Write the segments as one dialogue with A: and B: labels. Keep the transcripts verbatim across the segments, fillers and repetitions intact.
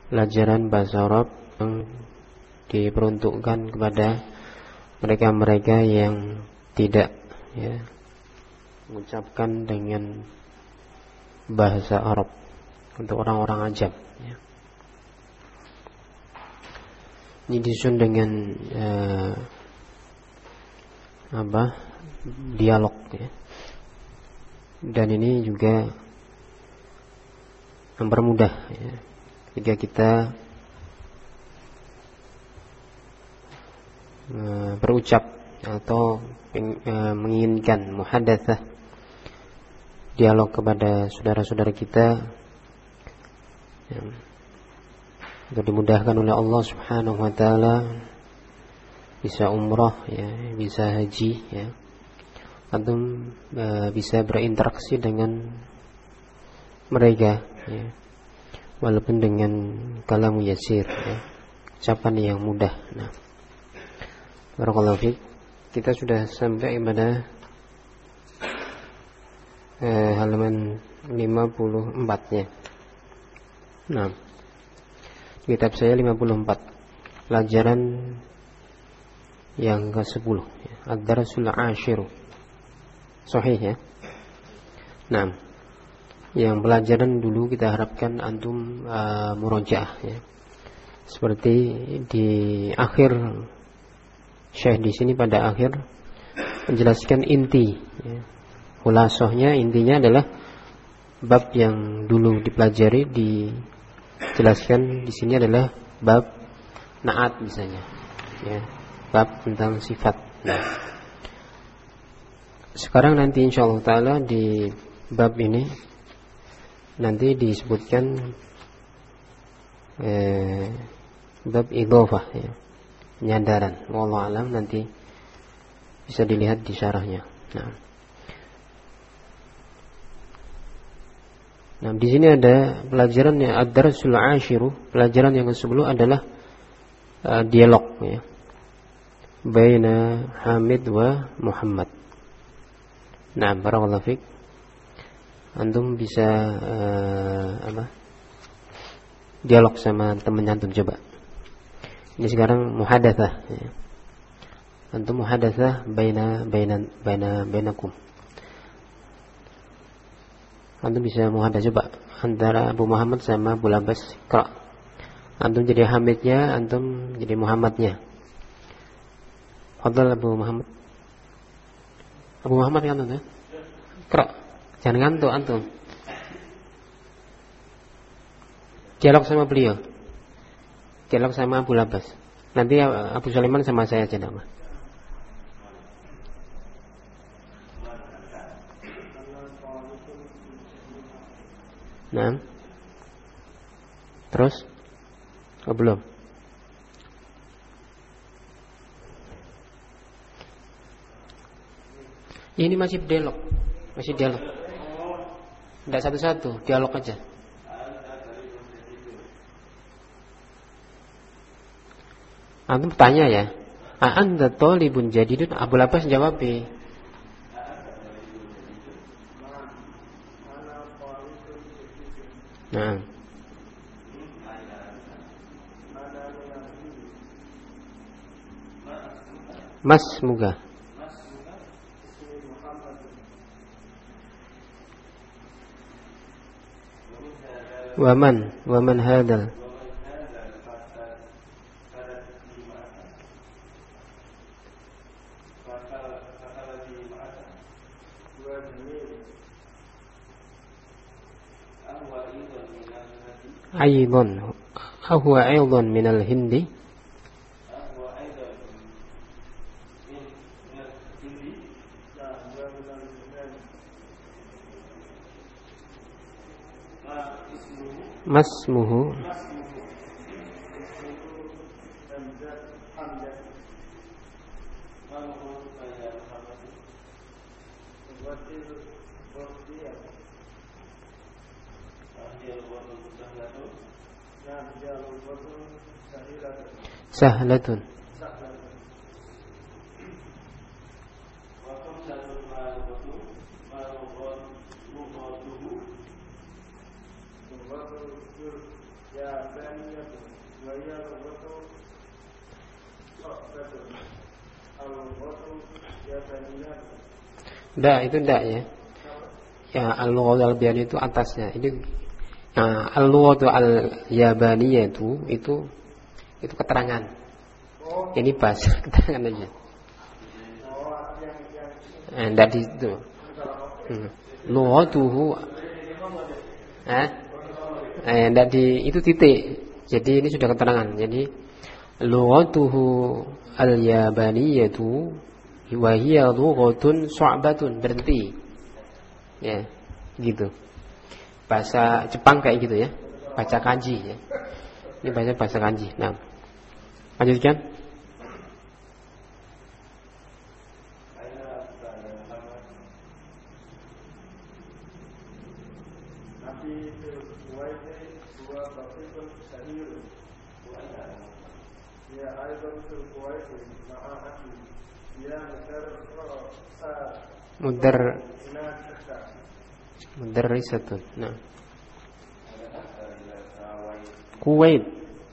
A: pelajaran bahasa Arab yang diperuntukkan kepada mereka-mereka yang tidak ya, mengucapkan dengan bahasa Arab, untuk orang-orang ajam ya. Ini disusun dengan eh, apa dialog ya. Dan ini juga mempermudah ya, jika kita uh, berucap atau peng, uh, menginginkan muhadatsah, dialog kepada saudara-saudara kita ya, untuk dimudahkan oleh Allah Subhanahu wa taala, bisa umrah ya, bisa haji ya, antum uh, bisa berinteraksi dengan mereka ya, walaupun dengan kalamu yasir ya, ucapan yang mudah. Nah, barakallahu fiik, kita sudah sampai pada eh, halaman lima puluh empat ya. Nah, kitab saya lima puluh empat, pelajaran yang ke sepuluh ya, ad-darsul ashiru, sahih ya. Nah, yang pelajaran dulu kita harapkan antum uh, murojaah ya. Seperti di akhir Syekh di sini pada akhir menjelaskan inti ya. Khulasahnya, intinya adalah bab yang dulu dipelajari dijelaskan di sini adalah bab naat misalnya ya, bab tentang sifat. Nah, sekarang nanti insyaallah taala di bab ini nanti disebutkan eh, bab idhofah ya, penyadaran. Wallahu alam, nanti bisa dilihat di syarahnya. Nah, nah di sini ada pelajaran yang ad-darsul ashiru, pelajaran yang kesepuluh adalah uh, dialog ya, baina Hamid wa Muhammad. Nah, barakallahu fiik, antum bisa uh, apa? dialog sama teman antum coba. Ini sekarang muhadatsah ya. Antum muhadatsah baina baina baina bainakum. Antum bisa muhadatsah coba antara Abu Muhammad sama Abu Labas. Qra. Antum jadi Hamidnya, antum jadi Muhammadnya. Fadhal Abu Muhammad. Abu Muhammad kan antum ya? Qra. Jangan ngantuk antum. Dialog sama beliau. Dialog sama Abu Labas. Nanti Abu Sulaiman sama saya aja nama. Nah. Terus? Oh, belum. Ini masih dialog. Masih dialog. Tidak satu-satu, dialog aja. Antum bertanya ya, a'anta thalibun jadidun? Abu Labas jawab bi. Nah, Mas Muga. Waman, waman hadal. Aidon, huwa aidon minal Hindi. Masmuhu Sahlatun. Ndak, itu ndak ya. Ya, al-lughatul al-yabaniyah itu atasnya. Ini nah, al-lughatul al-yabaniyah itu itu itu keterangan. Ini bahasa keterangan aja. Eh, ndak di itu. Hmm. Lughatuhu eh eh ndak di itu titik. Jadi ini sudah keterangan. Jadi lughatuhu al-yabaniyatu wa hiya lughatun su'batun, berhenti. Ya, gitu. Bahasa Jepang kayak gitu ya. Baca kanji ya. Ini baca bahasa kanji. Nah, lanjutkan. Mudar Mudarrisatun. Nah. Kuwait.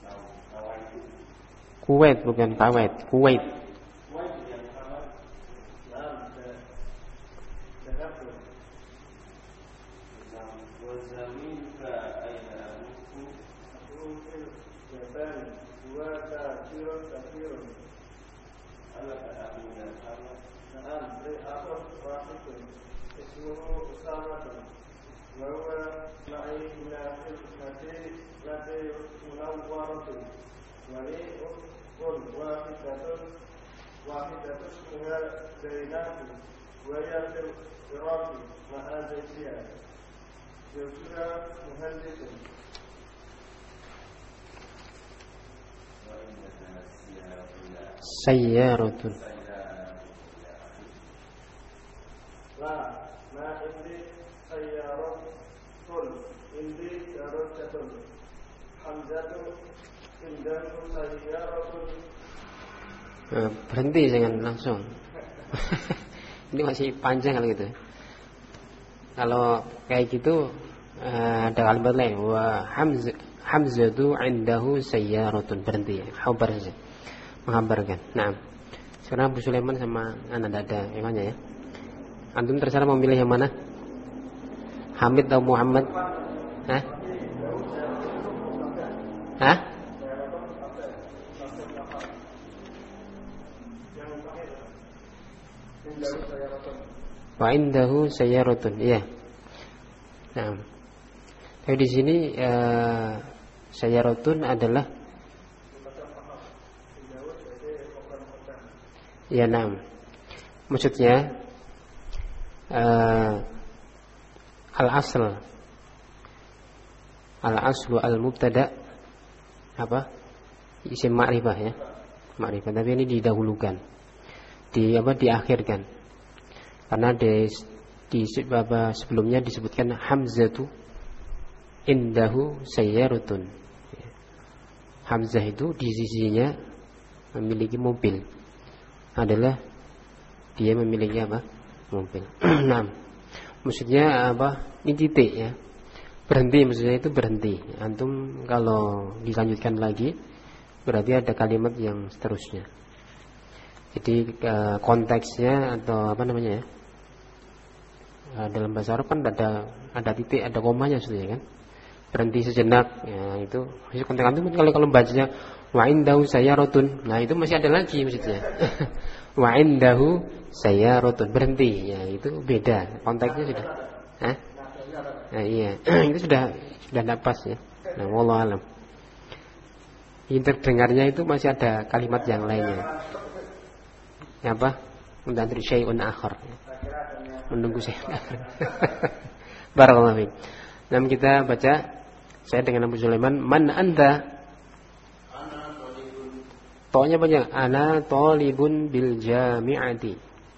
A: Kuwait bukan Kuwait, Kuwait. Sayyaratun.
B: La, ma indi sayyaratun, indi darajatun. Hamzatu indahu sayyaratun.
A: Nah, berhenti jangan langsung. Ini masih panjang kalau gitu. Kalau kayak gitu ada kalimat lain, wa hamz hamzatu indahu sayyaratun, berhenti ya. Khabar saja. Menghabarkan. Nah, sekarang Abu Sulaiman sama anak dada yang mana ya? Antum terserah mau milih yang mana? Hamid atau Muhammad? Hah? Hah? Wa indahu sayyaratun. Iya. Nah. Tapi di sini uh, sayyaratun adalah ya, nah, maksudnya uh, al-asl al-aslu al-mubtada apa? Isim ma'rifah ya, ma'rifah. Tapi ini didahulukan, di apa? Diakhirkan, karena di, di apa, sebelumnya disebutkan hamzatu indahu sayyaratun. Hamzah itu di sisinya memiliki mobil, adalah dia memiliki apa? Mobil. Nah, maksudnya apa? Ini titik ya. Berhenti, maksudnya itu berhenti. Antum kalau dilanjutkan lagi berarti ada kalimat yang seterusnya. Jadi konteksnya atau apa namanya ya? Dalam bahasa Arab kan ada ada titik, ada komanya maksudnya kan. Berhenti sejenak, ya itu maksud konteks antum kalau kalau bacanya wa indahu sayyaratun. Nah, itu masih ada lagi maksudnya. Wa indahu sayyaratun, berhenti. Ya, itu beda. Konteksnya sudah. Hah? Nah, iya. Itu sudah sudah tidak pas ya. Nah, wallahu alam. Yang terdengarnya itu masih ada kalimat yang lainnya. Ya apa? Untuk syai'un akhar. Menunggu syai'un akhar. Barakallahu fiik. Nah, kita baca saya dengan Abu Sulaiman, man anta? To'nya banyak. Ana talibun bil jami'ati.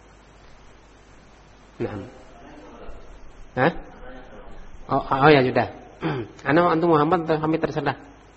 A: Nah. Hah? Oh, oh ya sudah. Ana antum Muhammad atau Hamid terserah.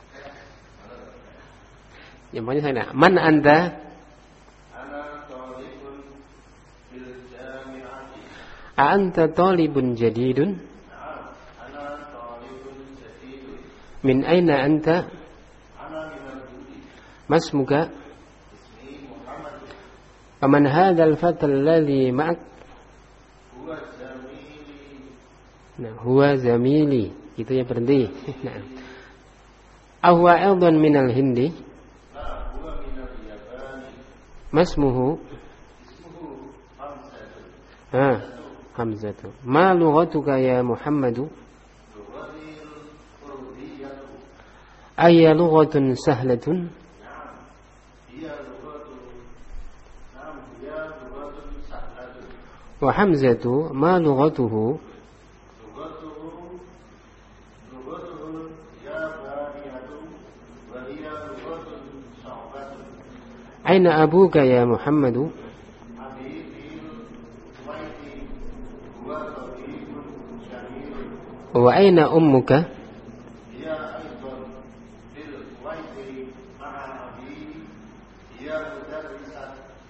A: Yang pokoknya saya nak. Man anta?
B: Ana talibun bil jami'ati.
A: A anta talibun jadidun? Min aina anta?
B: Ana minal budi.
A: Masmuka?
B: Ismi Muhammad.
A: Faman hadzal fatal ladzi ma'ak?
B: Huwa zamili.
A: Nah, huwa zamili. Itu ya berhenti. Nah. Ahwa aidan minal Hindi?
B: La huwa minal Yabani.
A: Masmuhu?
B: Ismuhu Hamzatu.
A: Ah, Hamzatu. Ma lughatuka ya Muhammadu?
B: Lughatil Urdiyatu.
A: Ayya lughatun sahlatun?
B: Naam. Hiya lughatun. Naam, hiya lughatun sahlatun.
A: Wa Hamzatu ma lughatuhu?
B: Lughatuhu Lughatuhu Yabaniyatu. Wa hiya lughatun Sya'batun.
A: Aina abuka ya Muhammadu?
B: Habibil Waiti. Huwa tabibun syahirun.
A: Wa aina ummuka?
B: Hiya aidan bil Waiti ma'a abi. Hiya mudarrisat.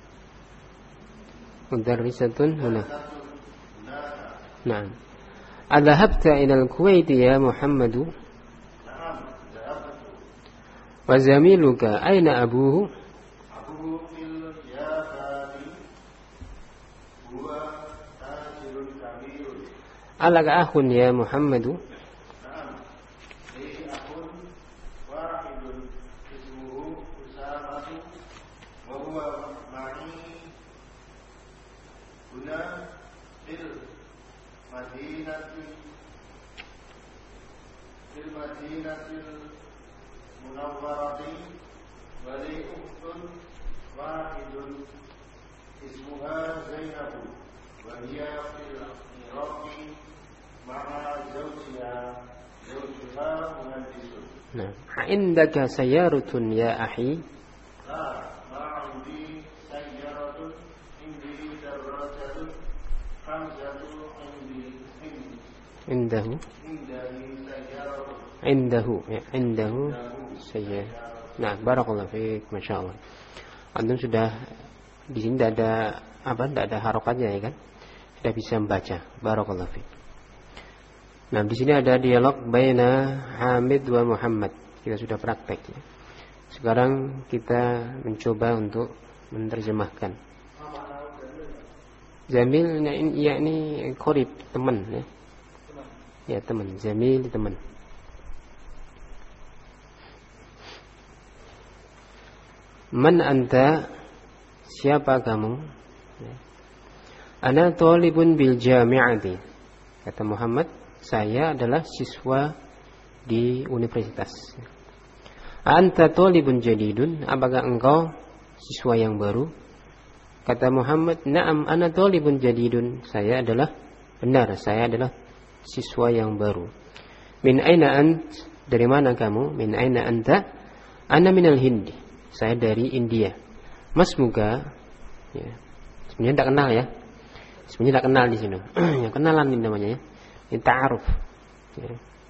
A: Mudarrisatun huna.
B: Satu naka.
A: Naam. Adhahabta ila al-Kuwait ya Muhammadu?
B: Naam, dhahabtu.
A: Wa zamiluka aina abuhu?
B: Abu fil Yabani. Huwa tajirun kabirun.
A: Alaka akhun ya Muhammadu?
B: Naam. Li akhun wahidun ismuhu Usamatu wa huwa ma'i huna fil madinati fil madinatil munawwarati wa li ukhtun wahidun ismuha Zainabu wa hiya fil Iraqi ma'a zawjiha zawjuha muhandisun.
A: Nah, indaka sayaratun ya akhi?
B: La ma'udi sayyaratun indi darajatun hamzatu indi indi
A: Indahu.
B: indani sayyaratun
A: Indahu, ya, indahu sayyar. Nah, barakallahu fiik, masyaallah. Antum sudah di sini tidak ada apa? Tidak ada harokatnya ya kan? Sudah bisa membaca. Barakallahu fiik. Nah, di sini ada dialog baina Hamid wa Muhammad. Kita sudah praktek ya. Sekarang kita mencoba untuk menerjemahkan. Jamil yakni qarib, teman ya. Ya, teman. Jamil teman. Man anta? Siapa kamu? Ana talibun bil jami'ati. Kata Muhammad, saya adalah siswa di universitas. Anta talibun jadidun? Apakah engkau siswa yang baru? Kata Muhammad, na'am ana talibun jadidun. Saya adalah benar, saya adalah siswa yang baru. Min aina ant? Dari mana kamu? Min aina anta? Ana minal Hindi. Saya dari India. Masmuka? Ya. Sebenarnya tidak kenal ya. Sebenarnya tidak kenal di sini. Yang kenalan ini namanya ya. Ini ta'aruf. Ya.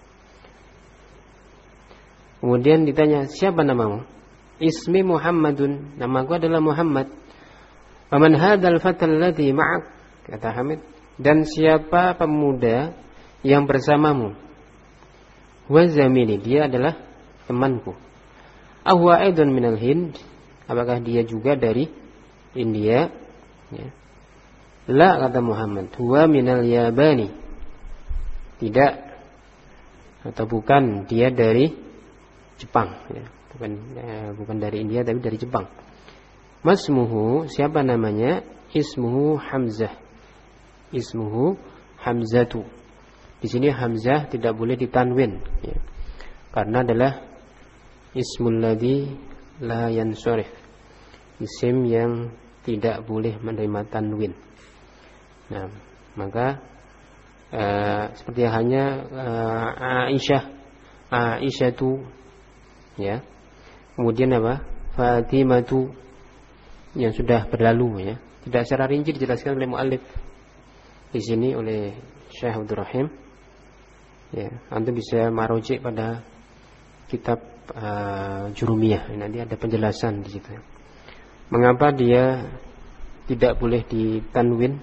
A: Kemudian ditanya, siapa namamu? Ismi Muhammadun. Namaku adalah Muhammad. Waman hadzal fatal ladzi ma'ak? Kata Hamid. Dan siapa pemuda yang bersamamu? Wa zamili. Dia adalah temanku. Ahwa aidan minal Hind? Apakah dia juga dari India? Ya. La, kata Muhammad. Huwa minal Yabani. Tidak atau bukan, dia dari Jepang ya. Bukan eh, bukan dari India tapi dari Jepang. Masmuhu, siapa namanya? Ismuhu Hamzah. Ismuhu Hamzatu. Di sini Hamzah tidak boleh ditanwin ya. Karena adalah ismul ladzi la yansharif. Isim yang tidak boleh menerima tanwin. Nah, maka uh, seperti hanya uh, Aisyah, Aisyatu, ya. Kemudian apa? Fatimatu yang sudah berlalu, ya. Tidak secara rinci dijelaskan oleh muallif di sini oleh Syekh Abdul Rahim. Ya, antum bisa marujik pada kitab uh, Jurumiyah. Nanti ada penjelasan di situ. Mengapa dia tidak boleh ditanwin?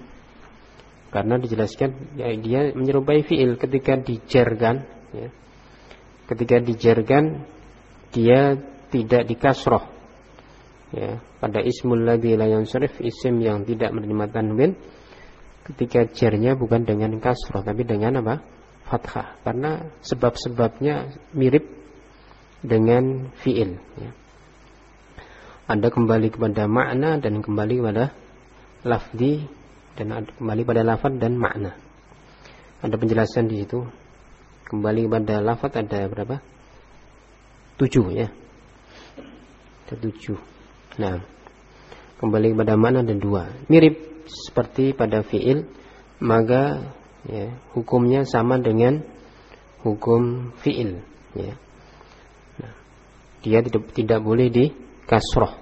A: Karena dijelaskan ya, dia menyerupai fiil ketika dijarkan ya. ketika dijarkan dia tidak dikasroh. Ya, pada ismul ladzi la yansarif, isim yang tidak menerima tanwin, ketika jarnya bukan dengan kasroh tapi dengan apa? Fathah. Karena sebab-sebabnya mirip dengan fiil. Ya. Ada kembali kepada makna dan kembali kepada lafzi dan ada kembali pada lafaz dan makna. Ada penjelasan di situ. Kembali kepada lafaz ada berapa? Tujuh ya. Ada tujuh. Nah, kembali kepada makna ada dua. Mirip seperti pada fiil, maka ya, hukumnya sama dengan hukum fiil. Ya. Nah, dia tidak, tidak boleh di kasroh.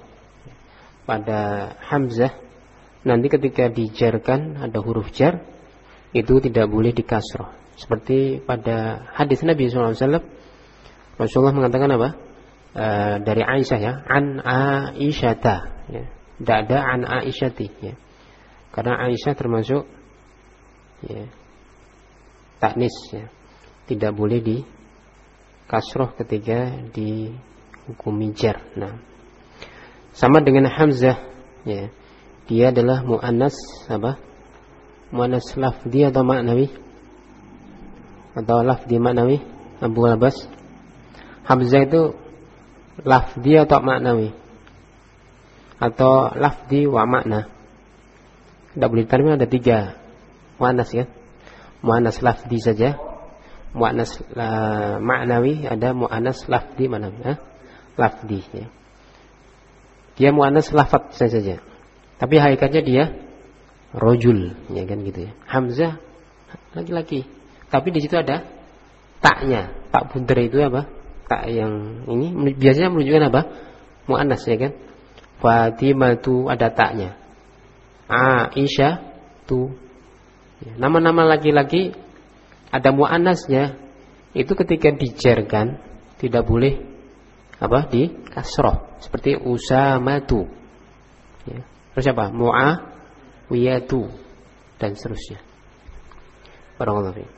A: Pada hamzah nanti ketika dijarkan ada huruf jar, itu tidak boleh di kasroh. Seperti pada hadis Nabi shallallahu alaihi wasallam, Rasulullah mengatakan apa? E, dari Aisyah ya, an Aisyata, ya. Tidak ada an Aisyati, ya. Karena Aisyah termasuk ya, taknis, ya. Tidak boleh di kasroh ketika dihukumi jar. Nah, sama dengan Hamzah, ya. Dia adalah muannas apa? Muannas lafzi atau maknawi? Atau lafzi maknawi? Abu Abbas. Hamzah itu lafzi atau maknawi? Atau lafzi wa makna? Tidak boleh diterima, ada tiga muannas ya. Muannas lafzi saja, muannas uh, maknawi, ada muannas lafzi maknawi. Eh? Lafzi ya. Dia muannas lafaz saja. Tapi hakikatnya dia rojul, ya kan gitu ya. Hamzah laki-laki. Tapi di situ ada taknya. Tak bunter itu apa? Tak yang ini biasanya menunjukkan apa? Muannas ya kan. Fatimah tu ada taknya. Aisyah tu. Ya, nama-nama laki-laki ada muannasnya. Itu ketika dijarkan tidak boleh apa? Di kasroh. Seperti Usamatu. Ya. Terus apa? Muawiyatu dan seterusnya. Barakallahu fiik.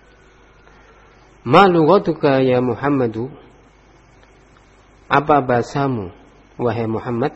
A: Ma lughatuka ya Muhammadu? Apa bahasamu wahai Muhammad?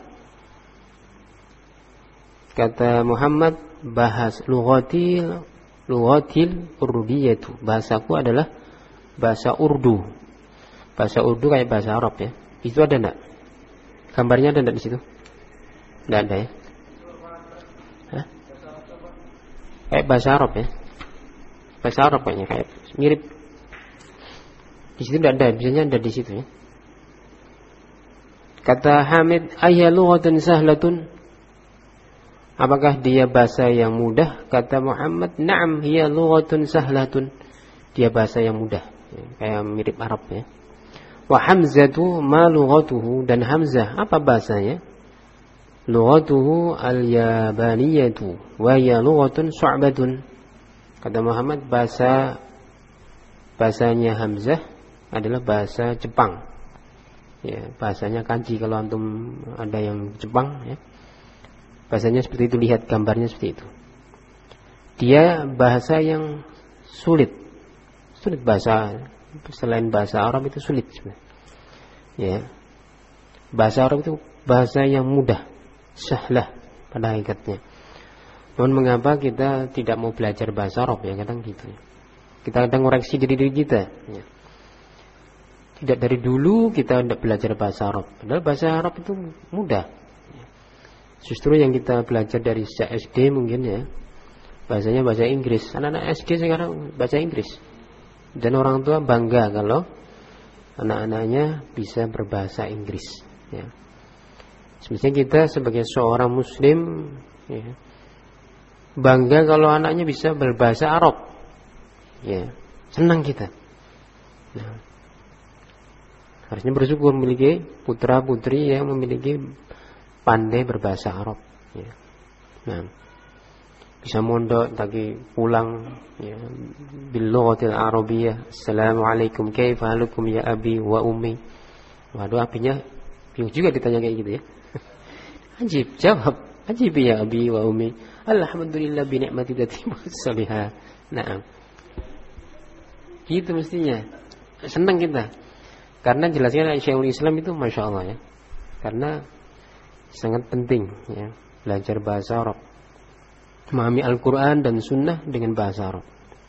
A: Kata Muhammad, bahas lughatil lughatil urdiyatu. Bahasaku adalah bahasa Urdu. Bahasa Urdu kayak bahasa Arab ya. Itu ada enggak? Gambarnya ada enggak di situ? Enggak ada ya. Hah? Kayak bahasa Arab ya. Bahasa Arab kayaknya kayak mirip. Di situ tidak ada, biasanya ada di situ ya. Kata Hamid, ayya lughatun sahlatun? Apakah dia bahasa yang mudah? Kata Muhammad, na'am hiya lughatun sahlatun. Dia bahasa yang mudah, ya, kayak mirip Arab ya. Wa Hamzatu ma lughatuhu, dan Hamzah apa bahasanya? Lughatuhu al-yabaniyatu wa hiya lughatun su'batun. Kata Muhammad, bahasa bahasanya Hamzah adalah bahasa Jepang. Ya, bahasanya kanji kalau antum ada yang Jepang ya. Bahasanya seperti itu, lihat gambarnya seperti itu. Dia bahasa yang sulit. Sulit bahasa selain bahasa Arab itu sulit sebenarnya. Ya. Bahasa Arab itu bahasa yang mudah, sahlah pada hakikatnya. Namun mengapa kita tidak mau belajar bahasa Arab ya, kadang gitu ya. Kita kadang ngoreksi diri diri kita ya. Tidak dari dulu kita tidak belajar bahasa Arab. Padahal bahasa Arab itu mudah. Justru yang kita belajar dari sejak S D mungkin ya, bahasanya bahasa Inggris. Anak-anak S D sekarang bahasa Inggris. Dan orang tua bangga kalau anak-anaknya bisa berbahasa Inggris ya. Semestinya kita sebagai seorang muslim ya, bangga kalau anaknya bisa berbahasa Arab. Ya, senang kita. Nah, harusnya bersyukur memiliki putra-putri yang memiliki pandai berbahasa Arab ya. Nah, bisa mondok tadi pulang ya, bil lughatil arabiyyah. Assalamualaikum kaifa halukum ya abi wa ummi. Waduh, apinya bingung juga ditanya kayak gitu ya. Ajib, jawab. Ajib ya abi wa ummi. Alhamdulillah bi ni'mati tatimmus salihah. Nah, gitu mestinya. senang kita. Karena jelasnya Syekhul Islam itu Masya Allah ya. Karena sangat penting ya, belajar bahasa Arab, memahami Al-Quran dan Sunnah dengan bahasa Arab.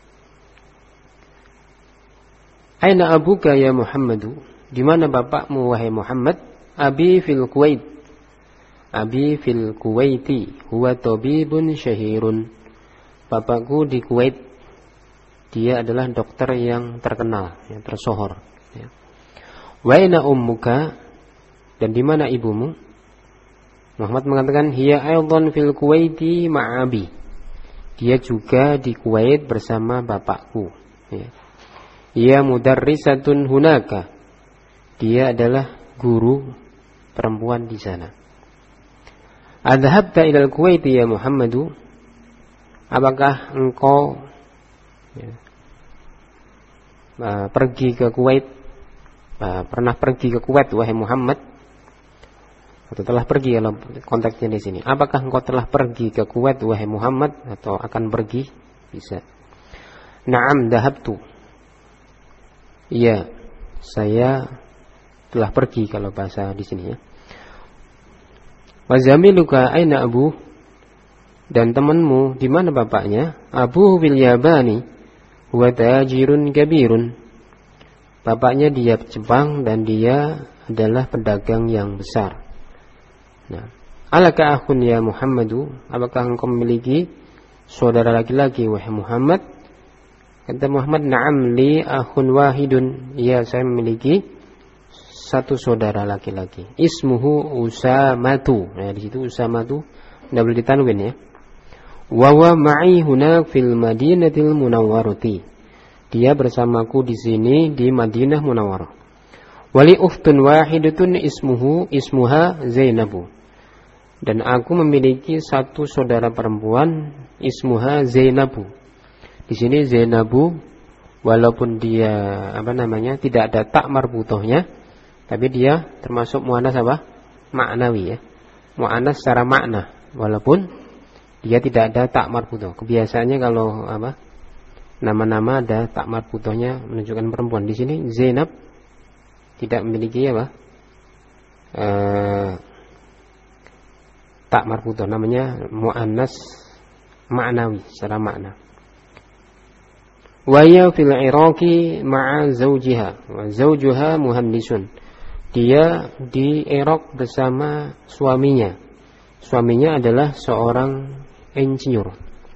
A: Aina abuka ya Muhammadu, di mana bapakmu wahai Muhammad? Abi fil Kuwait, Abi fil Kuwaiti, huwa tabibun syahirun. Bapakku di Kuwait, dia adalah dokter yang terkenal, yang tersohor. Ya. Wa aina ummuka, dan di mana ibumu? Muhammad mengatakan hiya aidan fil Kuwaiti ma'abi, dia juga di Kuwait bersama bapakku. Ya. Ia mudarrisatun hunaka, dia adalah guru perempuan di sana. Adhabta ilal Kuwait ya Muhammadu, apakah engkau ya, uh, pergi ke Kuwait, uh, pernah pergi ke Kuwait wahai Muhammad? Atau telah pergi, kalau konteksnya di sini. Apakah engkau telah pergi ke Kuwait wahai Muhammad, atau akan pergi? Bisa. Naam dahabtu. Iya, saya telah pergi kalau bahasa di sini ya. Wa zamiluka aina abu, dan temanmu di mana bapaknya? Abu bil Yabani, huwa tajirun kabirun. Bapaknya dia Jepang dan dia adalah pedagang yang besar. Nah, alaka akhun ya Muhammadu, apakah engkau memiliki saudara laki-laki wahai Muhammad? Kata Muhammad, na'am li akhun wahidun, ya saya memiliki satu saudara laki-laki. Ismuhu Usamatu. Nah, di situ Usamatu tidak boleh ditanwin ya. Wa wa ma'i huna fil Madinatil Munawwarati. Dia bersamaku di sini di Madinah Munawwarah. Wali ukhtun wahidatun ismuhu ismuha Zainabu. Dan aku memiliki satu saudara perempuan ismuha Zainabu. Di sini Zainabu, walaupun dia apa namanya tidak ada tak marbutohnya, tapi dia termasuk muannas apa? Maknawi ya. Muannas secara makna, walaupun dia tidak ada tak marbutoh. Kebiasaannya kalau apa? Nama-nama ada tak marbutohnya menunjukkan perempuan. Di sini Zainab tidak memiliki apa? Eh, tak marbutoh, namanya muannas maknawi secara makna. Wa ya fil Iraqi ma'a zawjiha wa zawjuha muhandisun. Dia di Irak bersama suaminya. Suaminya adalah seorang insinyur.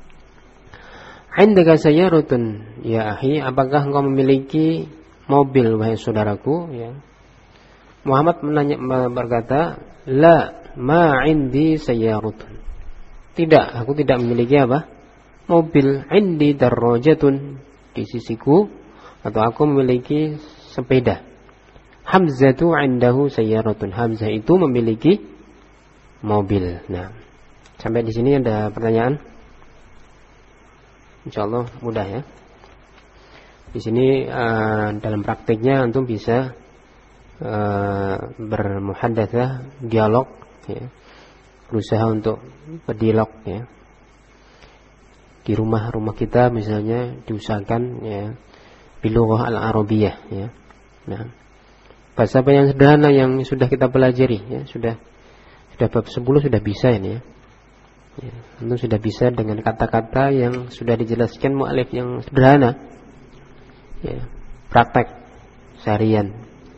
A: Indaka sayyaratun ya akhi, apakah engkau memiliki mobil wahai saudaraku ya. Muhammad menanya, berkata, la ma indi sayyaratun. Tidak, aku tidak memiliki apa? Mobil. Indi darrajatun, di sisiku, atau aku memiliki sepeda. Hamzatu indahu sayyaratun. Hamzah itu memiliki mobil. Nah, sampai di sini ada pertanyaan? Insyaallah mudah ya. Di sini uh, dalam praktiknya antum bisa uh, bermuhaddatsah, dialog ya. Berusaha untuk berdialog ya. Di rumah-rumah kita misalnya diusahakan ya bilughah al-arabiyah ya. Nah, bahasa apa yang sederhana yang sudah kita pelajari ya, sudah sudah bab sepuluh sudah bisa ini ya. Ya, itu sudah bisa dengan kata-kata yang sudah dijelaskan mu'alif yang sederhana. Ya, praktek seharian.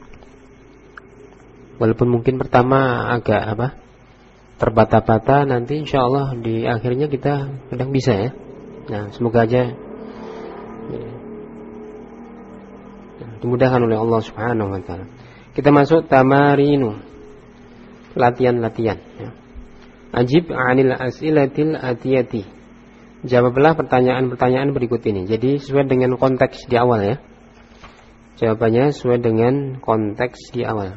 A: Walaupun mungkin pertama agak apa? Terbata-bata, nanti insyaallah di akhirnya kita kadang bisa ya. Nah, semoga aja ya, dimudahkan oleh Allah Subhanahu wa taala. Kita masuk tamarinu. Latihan-latihan ya. Ajib 'anil as'ilatil atiyati. Jawablah pertanyaan-pertanyaan berikut ini. Jadi sesuai dengan konteks di awal ya. Jawabannya sesuai dengan konteks di awal.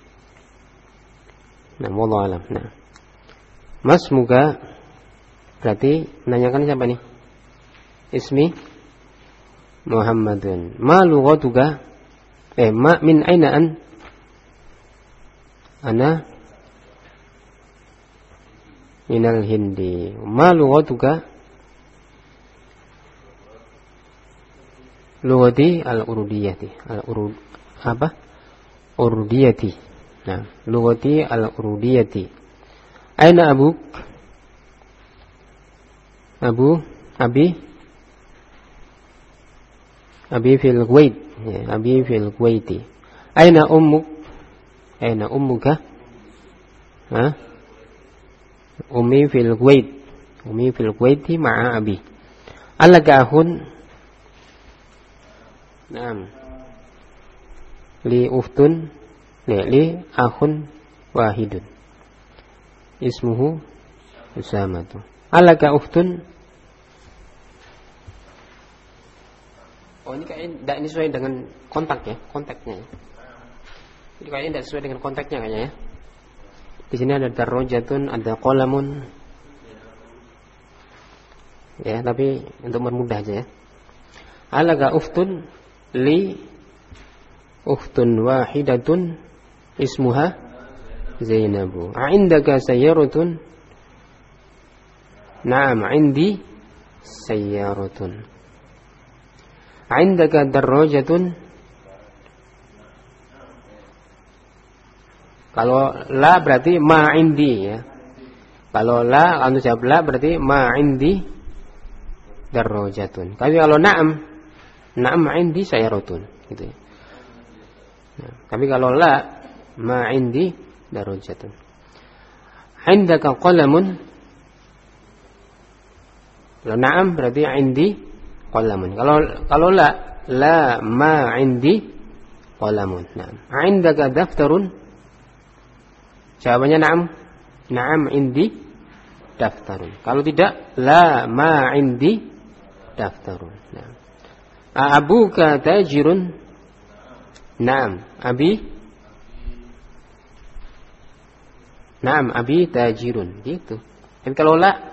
A: Nah, wallahu alam. Nah. Mas muka berarti menanyakan siapa nih? Ismi Muhammadun. Ma lughatuka? Eh, ma min aina an? Ana minal Hindi. Ma lughatuka? lughati al-urudiyati. Al-urud apa? Urudiyati. Nah, lughati al-urudiyati. Aina abuk? Abu, abi, abi fil Kuwait, ya, abi fil Kuwaiti. Aina ummuk? Aina ummuka? Ha? Ummi fil Kuwait. Ummi fil Kuwaiti ma'a abi. Alaka akhun? Naam. Li uftun, li, li akhun wahidun. Ismuhu Usamatu. Alaka uftun? Oh, ini kayaknya tidak ini sesuai dengan kontak ya, kontaknya. Ini kayaknya tidak sesuai dengan kontaknya kayaknya ya. Di sini ada darajatun, ada qalamun. Ya, tapi untuk mempermudah aja ya. Alaka uftun li uftun wahidatun ismuha Zainabu. Indaka sayyaratun? Naam, indi sayyaratun. Indaka darajatun? Kalau la berarti ma indi ya. Kalau la, kalau jawab la berarti ma indi darajatun. Tapi kalau na'am, na'am indi sayyaratun gitu ya. Nah, tapi kalau la, ma indi darajatun. Indaka qalamun? Kalau na'am berarti indi qalamun. Kalau kalau la, la ma indi qalamun. Naam. Indaka daftarun? Jawabannya na'am. Na'am indi daftarun. Kalau tidak, la ma indi daftarun. Naam. Abuka tajirun? Naam. Abi? Naam, abi tajirun. Gitu. Tapi kalau la,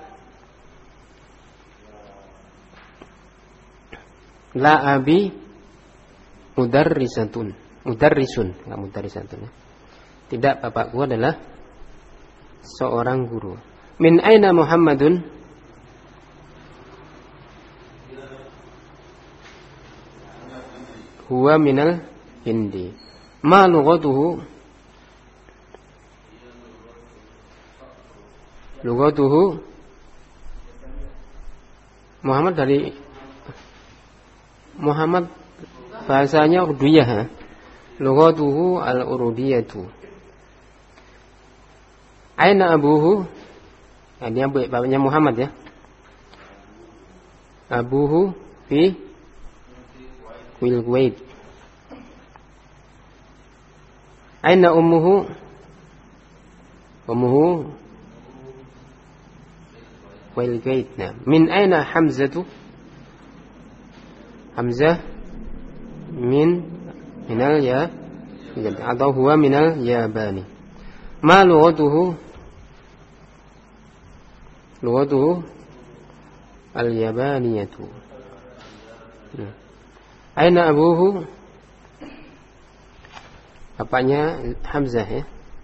A: la abi mudarrisatun. Mudarrisun, enggak mudarrisatun ya. Tidak, bapakku adalah seorang guru. Min aina Muhammadun? Huwa minal Hindi. Ma lughatuhu? Lughatuhu Muhammad dari Muhammad bahasanya Urdiyah. Lughatuhu al-Urdiyatu. Aina abuhu? Ini abu, bapaknya Muhammad ya. Abuhu fi fil Kuwait. Aina ummuhu? Ummuhu fil Kuwait. Nah, min aina Hamzatu? Hamzah min minal ya atau huwa minal Yabani. Ma lughatuhu? Lughatuhu al-Yabaniyatu. Hmm. Aina abuhu? Bapaknya Hamzah ya.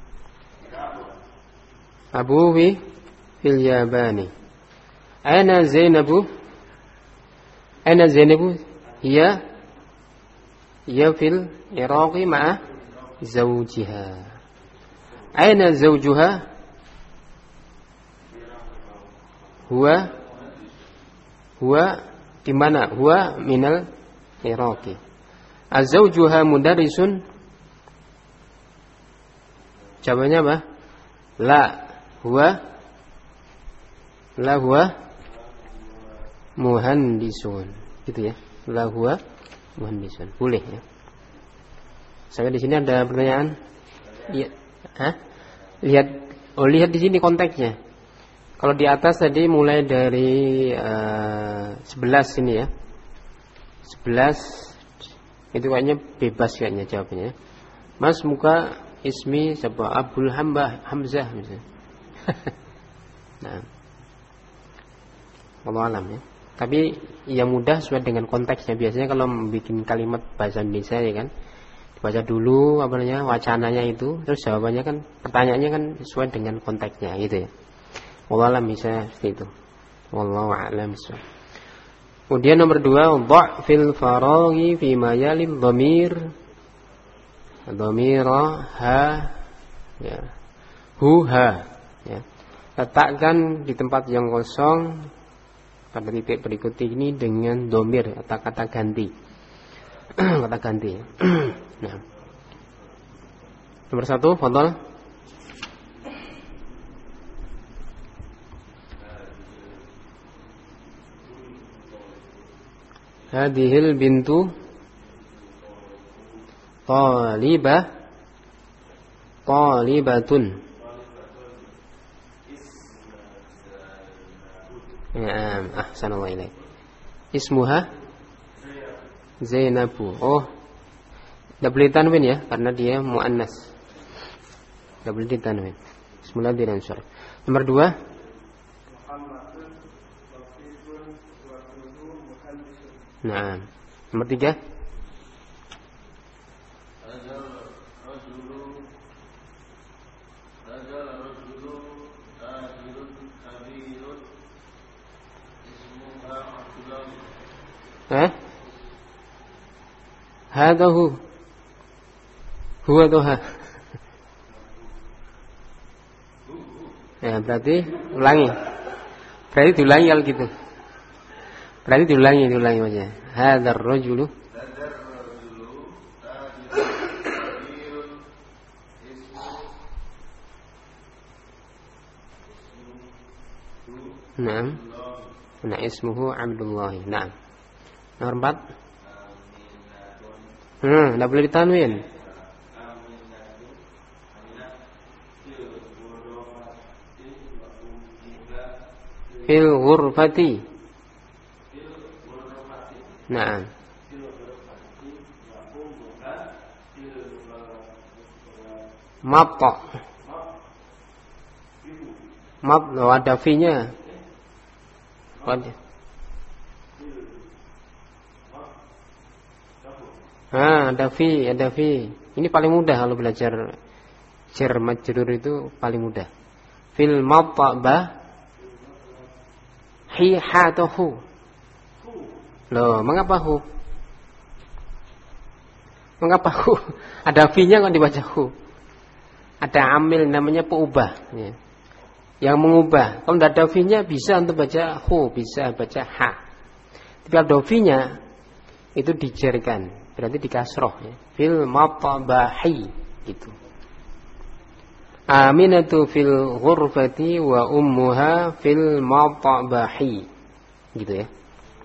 A: Abuhi fil Yabani. Aina Zainabu? Aina Zainabu? Hiya hiya fil Iraqi ma'a zawjiha. Aina zawjuha? Huwa huwa di mana? Huwa minal Iraqi. Azawjuha mudarrisun? Jawabannya apa? La huwa la huwa muhandisun. Gitu ya. La huwa muhandisun. Boleh ya. Sampai di sini ada pertanyaan? Iya. Hah? Lihat oh lihat di sini konteksnya. Kalau di atas tadi mulai dari uh, sebelas ini ya. sebelas itu kayaknya bebas kayaknya jawabannya. Mas muka ismi siapa? Abdul Hambah Hamzah misalnya. Nah. Allah alam ya. Tapi yang mudah sesuai dengan konteksnya. Biasanya kalau bikin kalimat bahasa Indonesia ya kan, dibaca dulu apa namanya wacananya itu, terus jawabannya kan pertanyaannya kan sesuai dengan konteksnya gitu ya. Allah alam bisa seperti itu. Wallahu a'lam. Kemudian nomor dua, dha' fil faraghi fi ma yalil dhamir. Dhamira ha ya. Hu ha ya. Letakkan di tempat yang kosong pada titik berikut ini dengan dhamir atau kata ganti. Kata ganti. Nah. Nomor satu, fadhal. Hadhil bintu talibah talibatun. Ya, ahsanallahu ilaik. Ismuha Zainabu. Oh, double tanwin ya, karena dia muannas. Double tanwin. Bismillah diransur. Nomor dua. Nah, nomor tiga. Eh? Hadahu. Huwa doha. Ya, berarti ulangi. Berarti diulangi kalau gitu. Berarti diulangi, diulangi aja. Hadzal rajulu. Naam. Nah, ismuhu Abdullah. Naam. Nomor empat. Hmm, enggak boleh ditanwin. Fil ghurfati. Nah. Mapta. Map, oh, ada fi-nya. Ada. Ah, ada fi, ada fi. Ini paling mudah kalau belajar jar majrur itu paling mudah. Fil mapta hi ha atau hu. Loh, mengapa hu? Mengapa hu? Ada fi-nya kok dibaca hu? Ada amil namanya peubah ya. Yang mengubah. Kalau tidak ada fi-nya bisa untuk baca hu, bisa baca ha. Tapi kalau ada fi-nya itu dijarkan, berarti dikasroh ya. Fil matabahi gitu. Aminatu fil ghurfati wa ummuha fil matabahi gitu ya.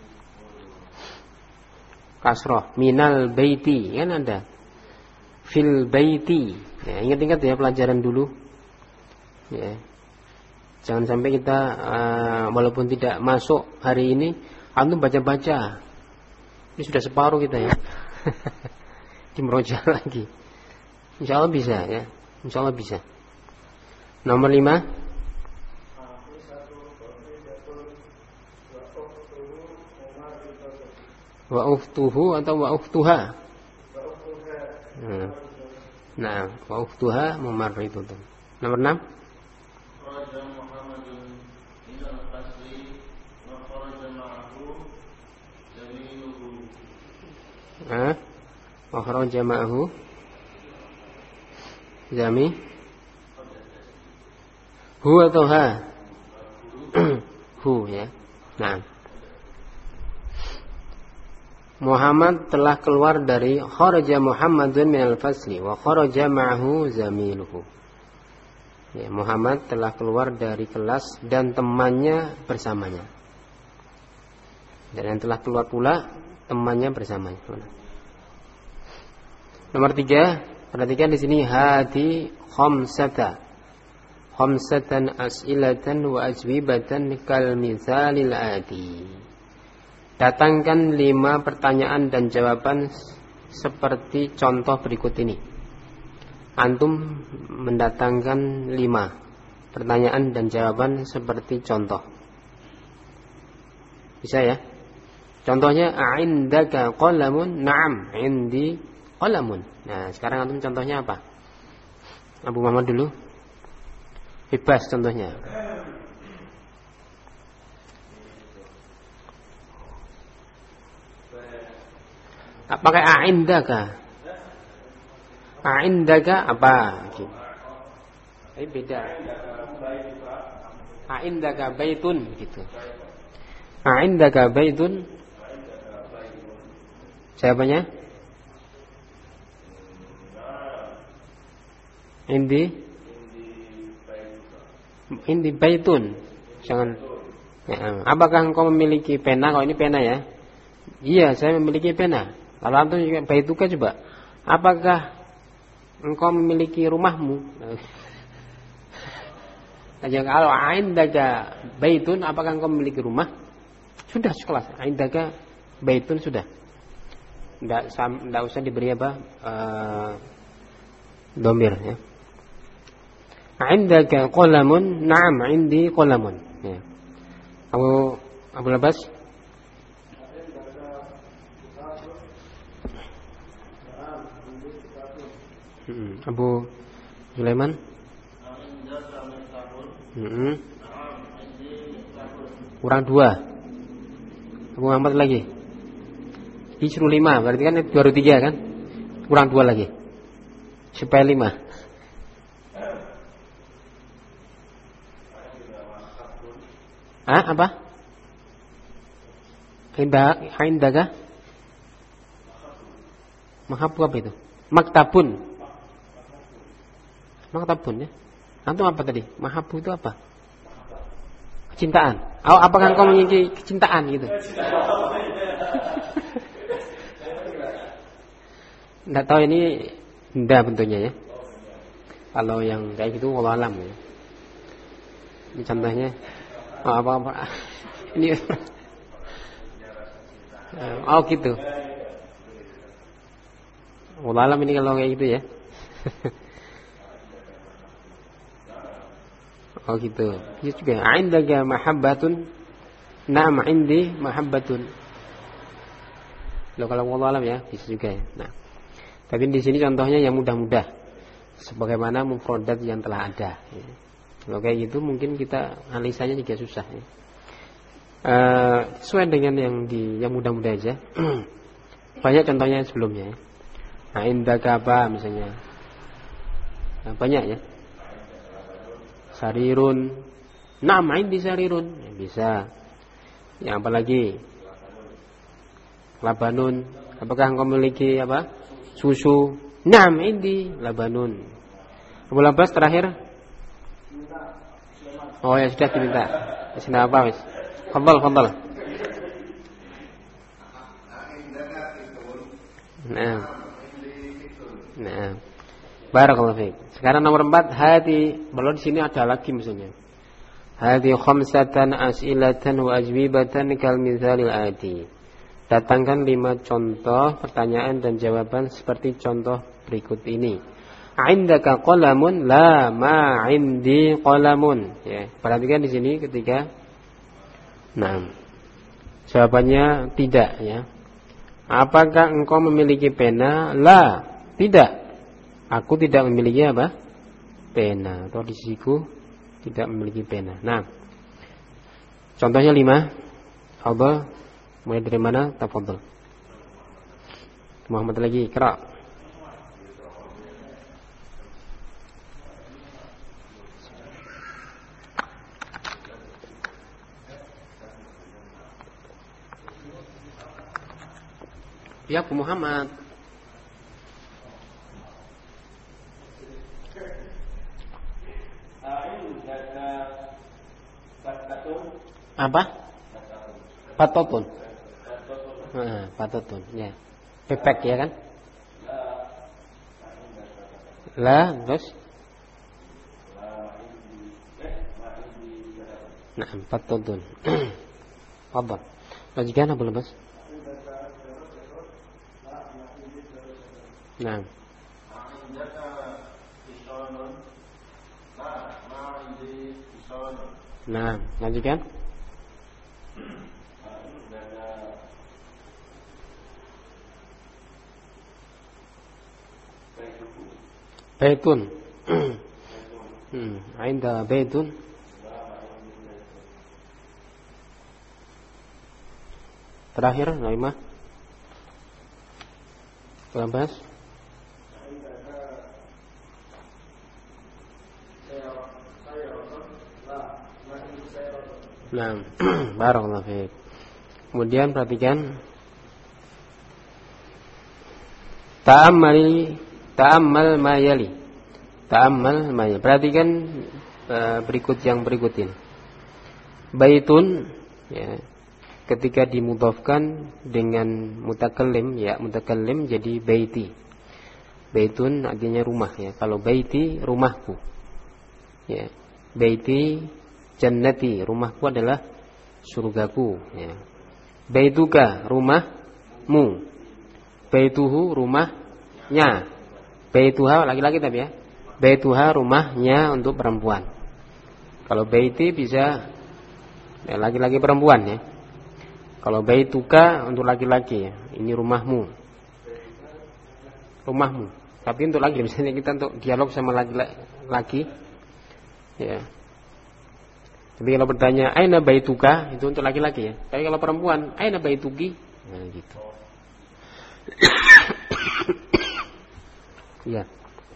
A: Kasroh minal baiti kan ada fil baiti ya, ingat-ingat ya pelajaran dulu ya. Jangan sampai kita uh, walaupun tidak masuk hari ini antum baca-baca ini sudah separuh kita ya. Di merojah lagi. Insyaallah bisa ya. Insyaallah bisa. Nomor lima. Wa ukhtuhu atau wa ukhtuha. Hmm. Nah, wa ukhtuha mumarridatun. Nomor enam. Ah, wa kharaja ma'ahu Zami. Hu atau ha? Hu ya. Nah. Muhammad telah keluar dari kharaja Muhammadun minal fasli wa kharaja ma'ahu zamiluhu. Ya, Muhammad telah keluar dari kelas dan temannya bersamanya. Dan yang telah keluar pula temannya bersamanya. Nomor tiga, perhatikan di sini hati khamsata. Khamsatan as'ilatan wa ajwibatan kal misalil ati. Datangkan lima pertanyaan dan jawaban seperti contoh berikut ini. Antum mendatangkan lima pertanyaan dan jawaban seperti contoh. Bisa ya? Contohnya, a'indaka qalamun? Na'am, indi qalamun. Nah, sekarang antum contohnya apa? Abu Muhammad dulu. Bebas contohnya. Pakai a'indaka. A'indaka apa? Ini beda. A'indaka baitun gitu. A'indaka baitun. Jawabannya? Indi Indi baitun. Jangan. Ya, apakah engkau memiliki pena? Kalau ini pena ya. Iya, saya memiliki pena. Kalau antum juga baituka coba. Apakah engkau memiliki rumahmu? Nah, kalau indaka baitun, apakah engkau memiliki rumah? Sudah sekelas. Indaka baitun sudah. Tidak tidak usah diberi apa? Uh, domir ya. Indaka qalamun? Na'am, indi qalamun. Ya. Abu Abu Labas. Hmm. Abu Sulaiman. Hmm. Kurang dua. Abu Muhammad lagi. Disuruh lima, berarti kan baru tiga kan? Kurang dua lagi. Supaya lima. Ah, apa? Indah, indaga. Mahabu apa itu? Maktabun. Maktabun ya. Antum apa tadi? Mahabu itu apa? Kecintaan. Oh, apakah engkau memiliki kecintaan gitu? Tidak tahu ini indah bentuknya ya. Kalau yang kayak gitu wallahu alam ya. Ini contohnya. Oh, apa apa? Ini. Oh gitu. Wallahu alam ini kalau kayak gitu ya. Oh gitu. Ini juga indaka mahabbatun. Na'am indi mahabbatun. Loh, kalau wallahu alam ya bisa juga ya. Nah. Tapi di sini contohnya yang mudah-mudah. Sebagaimana mufradat yang telah ada. Ya. Kalau kayak gitu mungkin kita analisanya juga susah ya. Uh, sesuai dengan yang di yang mudah-mudah aja. Banyak contohnya sebelumnya. Nah, indaka apa misalnya? Nah, banyak ya. Sarirun. Naam indi sarirun. Ya, bisa. Yang apa lagi? Labanun. Apakah engkau memiliki apa? Susu. Naam indi labanun. Abu Labas terakhir. Oh ya sudah diminta. Sudah apa wis? Fadhal fadhal. Nah. Nah. Barakallahu fiik. Sekarang nomor empat, hati. Belum di sini ada lagi misalnya. Hati khamsatan as'ilatan wa ajwibatan kal mithalil ati. Datangkan lima contoh pertanyaan dan jawaban seperti contoh berikut ini. Indaka qalamun? La, ma indi qalamun. Ya, perhatikan di sini ketika. Nah, jawabannya tidak ya. Apakah engkau memiliki pena? La, tidak. Aku tidak memiliki apa? Pena. Atau di sisiku tidak memiliki pena. Nah, contohnya lima. Coba mulai dari mana? Tafadhol. Muhammad lagi, Iqra. Ya, Bu Muhammad. Apa? Patotun. Nah, patotun, ya. Pepek ya kan? La, terus? Nah, patotun. Apa? Lanjutkan apa lepas? Nah. Nah, lanjutkan. Baitun. Hmm, ainda baitun. Terakhir, Naimah. Labas. Nah, barakallahu fiik. Kemudian perhatikan ta'ammali ta'ammal ma yali. Ta'ammal ma yali. Perhatikan uh, berikut yang berikut ini. Baitun ya, ketika dimudhafkan dengan mutakallim ya, mutakallim jadi baiti. Baitun artinya rumah ya. Kalau baiti rumahku. Ya. Baiti jannati, rumahku adalah surgaku ya. Baituka, rumahmu. Baituhu, rumahnya. Baituha laki-laki tapi ya. Baituha, rumahnya untuk perempuan. Kalau baiti bisa ya, laki-laki perempuan ya. Kalau baituka untuk laki-laki ya. Ini rumahmu. Rumahmu. Tapi untuk laki, misalnya kita untuk dialog sama laki-laki ya. Tapi kalau bertanya aina baituka itu untuk laki-laki ya. Tapi kalau perempuan aina baituki, nah gitu. Ya.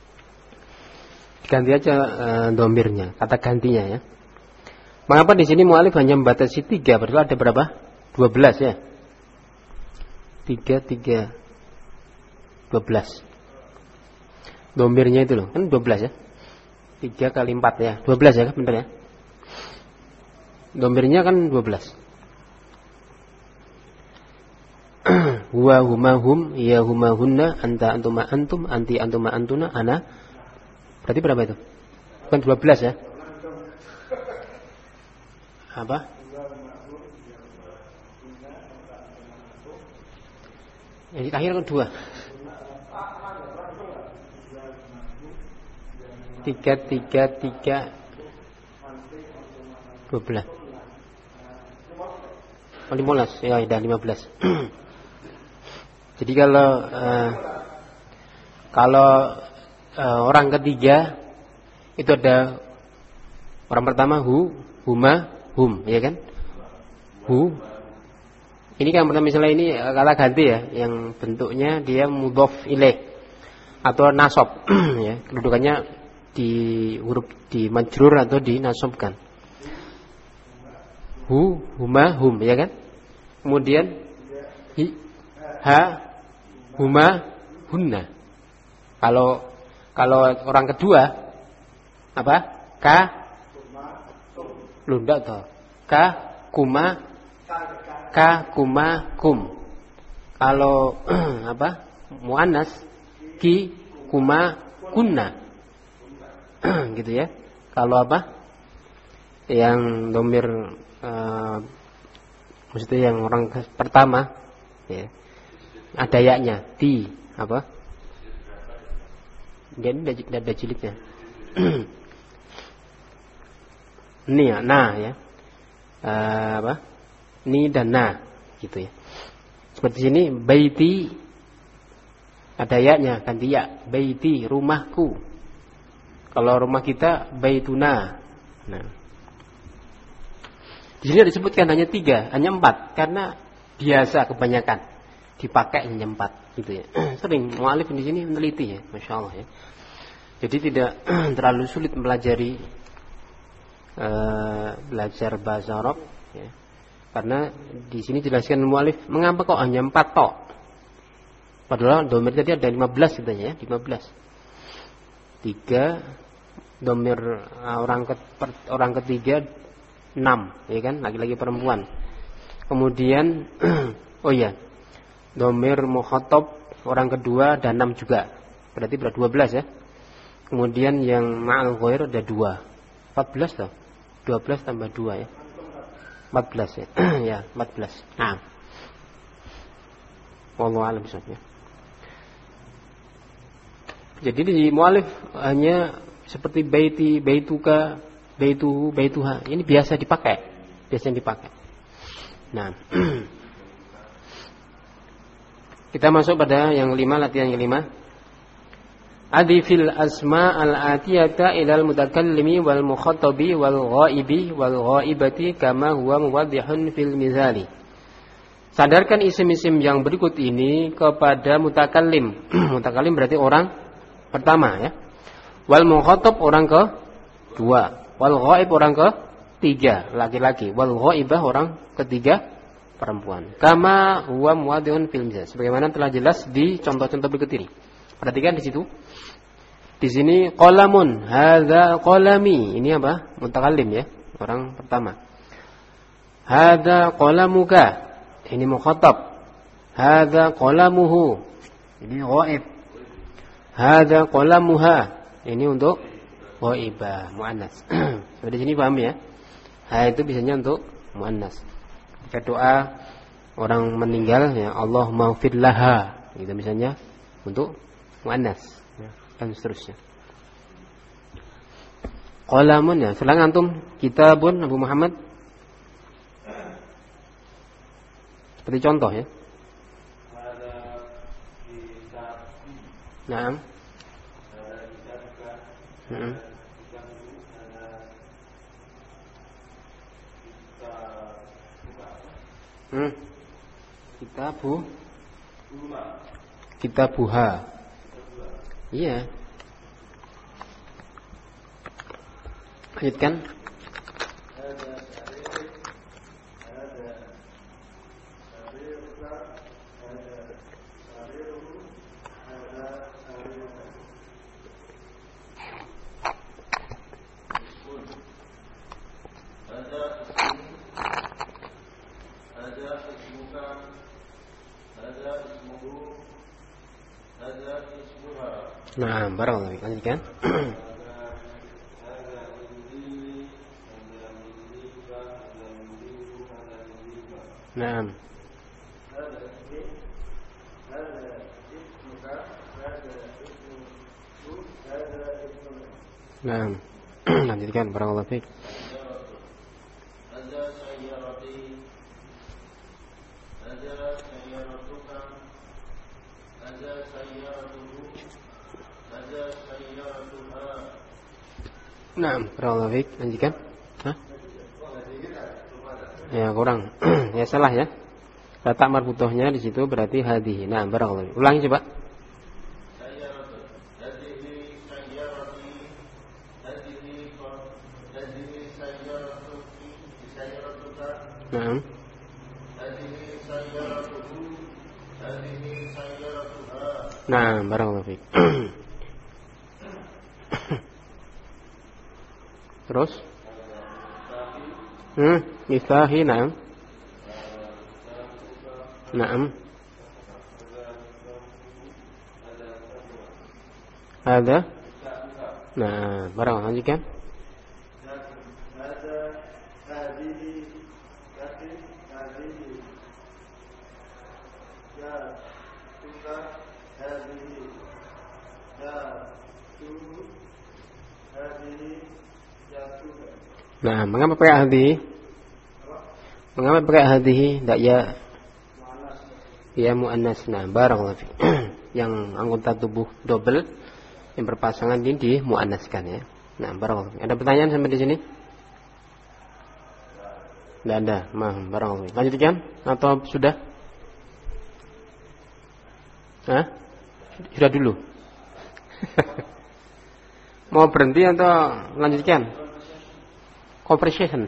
A: Ganti aja uh, domirnya, kata gantinya ya. Mengapa di sini mu'alif hanya membatasi tiga? Padahal ada berapa? Dua belas ya. Tiga, tiga, dua belas. Domirnya itu loh, kan dua belas ya. Tiga kali empat ya, dua belas ya, benar ya. Domirnya kan dua belas. Huwa huma hum, ya huma hunna, anta antuma antum, anti antuma antuna, ana. Berarti berapa itu? Bukan dua belas ya? Apa? Yang akhir kan dua. Tiga, tiga, tiga, dua belas. Oh, lima belas, ya udah lima belas. Jadi kalau uh, kalau uh, orang ketiga itu ada orang pertama hu, huma, hum, ya kan? Hu. Ini kan pertama misalnya ini kata ganti ya, yang bentuknya dia mudhof ilaih atau nasab, ya, kedudukannya di huruf di majrur atau dinasabkan. Hu, huma, hum, ya kan? Kemudian hi, ha, huma, hunna. Kalau kalau orang kedua apa? Ka, lunda toh. Ka, kuma, ka, kuma, kum. Kalau apa? Muannas ki, kuma, kunna. Gitu ya. Kalau apa? Yang domir uh, maksudnya yang orang pertama ya, ada yaknya di apa? Jadi tidak ada jilidnya. Ini ya, nah ya, uh, apa? Ni dan na, gitu ya. Seperti sini, baiti ada yaknya, ganti ya, baiti rumahku. Kalau rumah kita baituna. Nah, di sini disebutkan hanya tiga, hanya empat, karena biasa kebanyakan dipakai hanya empat, gitu ya. Sering mu'alif di sini meneliti ya, masya Allah ya. Jadi tidak terlalu sulit mempelajari uh, belajar bahasa Arab, ya. Karena di sini jelaskan mu'alif mengapa kok hanya empat tok. Padahal domir tadi ada lima belas katanya ya, lima belas. Tiga domir uh, orang ke, per, orang ketiga enam, ya kan, laki-laki perempuan. Kemudian oh ya, domir mukhatab orang kedua ada enam juga, berarti berapa? dua belas ya. Kemudian yang ma'al ghair ada dua, empat belas toh. dua belas tambah dua ya, empat belas ya. Ya, empat belas. Nah, wallahu a'lam bishawab. Jadi di mu'alif hanya seperti baiti, baituka, baituhu, baituha. Ini biasa dipakai, biasa dipakai. Nah, kita masuk pada yang kelima, latihan yang kelima. Adifil asma al-atiyata ilal mutakallimi wal mukhatabi wal ghaibi wal ghaibati kama huwa muwaddihun fil mizali. Sadarkan isim-isim yang berikut ini kepada mutakallim. Mutakallim berarti orang pertama ya. Wal mukhatab orang kedua. Wal ghaib orang ketiga, laki-laki. Wal ghaibah orang ketiga, perempuan. Kama huwa muwaddi'un fil misal. Sebagaimana telah jelas di contoh-contoh berikut ini. Perhatikan di situ. Di sini qalamun, hadza qalami. Ini apa? Mutakallim ya, orang pertama. Hadza qalamuka. Ini mukhatab. Hadza qalamuhu. Ini ghaib. Hadza qalamuha. Ini untuk ghaibah, muannas. Sampai di sini paham ya? Ha itu biasanya untuk muannas. Jika doa orang meninggal ya, Allahumma ighfir laha. Itu misalnya untuk muannas. Dan seterusnya. Qalamun ya, selang antum kitabun Abu Muhammad. Seperti contoh ya.
B: Ada kitab.
A: Naam.
B: Ada kitab.
A: Heeh. Hmm. Kitabu. Kitabuha. Iya. Lanjutkan. Nah, barang lagi lanjutkan. Nah. Nah. Lanjutkan barakallahu fiik. Nah, barakallahu fiik. Lanjutkan. Hah? Ya, kurang. Ya salah ya. Letak marbutohnya di situ berarti hadhihi. Nah, barakallahu fiik. Ulangi coba. Nah. Nah, barakallahu fiik. Terus? Hmm, misahi, na'am. Na'am. Ada? Nah, barang lanjutkan. Nah, mengapa pakai hadhihi? Mengapa pakai hadhihi? Tidak ya. Ya muannas. Nah, barakallahu fiik. Yang anggota tubuh double yang berpasangan ini di muannaskan ya. Nah, barakallahu fiik. Ada pertanyaan sampai di sini? Tidak ada. Mah, barakallahu fiik. Lanjutkan atau sudah? Hah? Sudah dulu. Mau berhenti atau lanjutkan? Compression.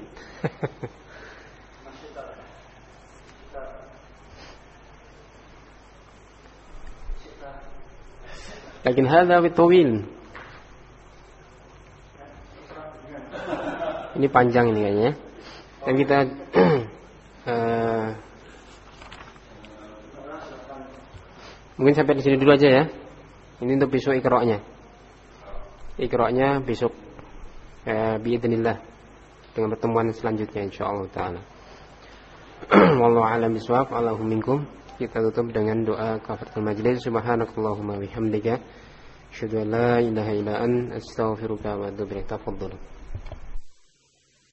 A: Lakin hadza bitawil. Ini panjang ini kayaknya. Dan kita uh, mungkin sampai di sini dulu aja ya. Ini untuk besok iqra'nya. Iqra'nya besok uh, biidznillah. Dengan pertemuan selanjutnya insyaallah taala. Wallahu a'lam bishawab. Allahu minkum. Kita tutup dengan doa kafaratul majlis. Subhanakallahumma bihamdika asyhadu an la ilaha illa anta astaghfiruka wa atubu ilaik. Tafadhal.